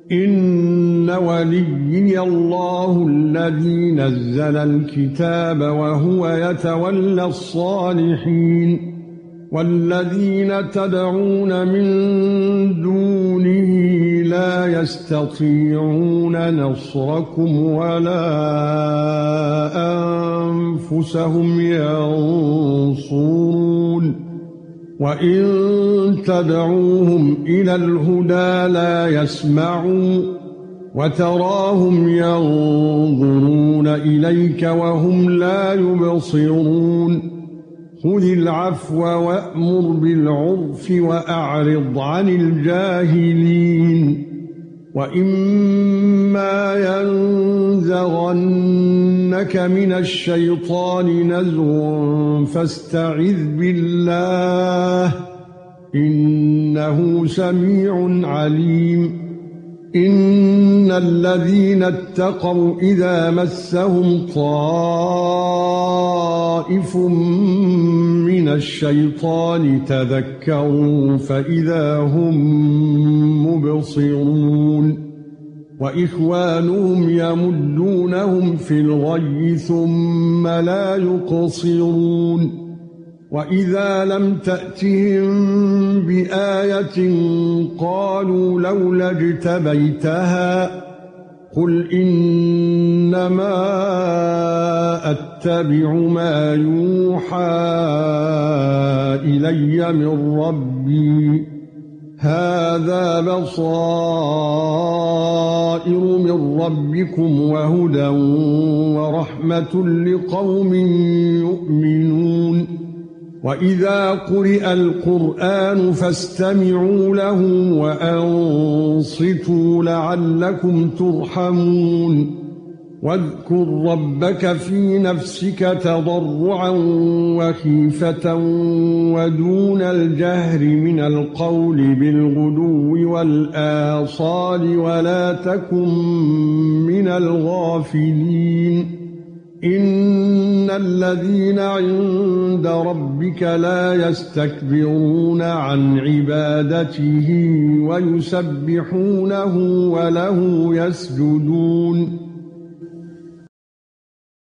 إن وليي الله الذي نزل الكتاب وهو يتولى الصالحين والذين تدعون من دونه لا يستطيعون نصركم ولا أنفسهم ينصرون وَإِن تَدْعُوهُمْ إِلَى الْهُدَى لَا يَسْمَعُوا وَتَرَاهُمْ يَنظُرُونَ إِلَيْكَ وَهُمْ لَا يُبْصِرُونَ خُذِ الْعَفْوَ وَأْمُرْ بِالْعُرْفِ وَأَعْرِضْ عَنِ الْجَاهِلِينَ وَإِمَّا يَنزَغَنَّكَ مِنَ الشَّيْطَانِ نَزْغٌ فَاسْتَعِذْ بِاللَّهِ إِنَّهُ سَمِيعٌ عَلِيمٌ إِنَّ الَّذِينَ اتَّقَوْا إِذَا مَسَّهُمْ طَائِفٌ مِنَ الشَّيْطَانِ تَذَكَّرُوا فَإِذَا هُمْ مُبْصِرُونَ وَإِخْوَانُهُمْ يَمُدُّونَهُمْ فِي الْغَيِّ ثُمَّ لَا يُقْصِرُونَ وَإِذَا لَمْ تَأْتِهِم بِآيَةٍ قَالُوا لَوْلَا اجْتَبَيْتَهَا قُلْ إِنَّمَا أَتَّبِعُ مَا يُوحَى إِلَيَّ مِنْ رَبِّي هَذَا بَصَائِرُ مِنْ رَبِّكُمْ وَهُدًى وَرَحْمَةٌ لِقَوْمٍ يُؤْمِنُونَ وَإِذَا قُرِئَ الْقُرْآنُ فَاسْتَمِعُوا لَهُ وَأَنصِتُوا لَعَلَّكُمْ تُرْحَمُونَ وَاذْكُر رَّبَّكَ فِي نَفْسِكَ تَضَرُّعًا وَخِيفَةً وَدُونَ الْجَهْرِ مِنَ الْقَوْلِ بِالْغُدُوِّ وَالْآصَالِ وَلَا تَكُن مِّنَ الْغَافِلِينَ إِنَّ الَّذِينَ عِندَ رَبِّكَ لَا يَسْتَكْبِرُونَ عَن عِبَادَتِهِ وَيُسَبِّحُونَهُ وَلَهُ يَسْجُدُونَ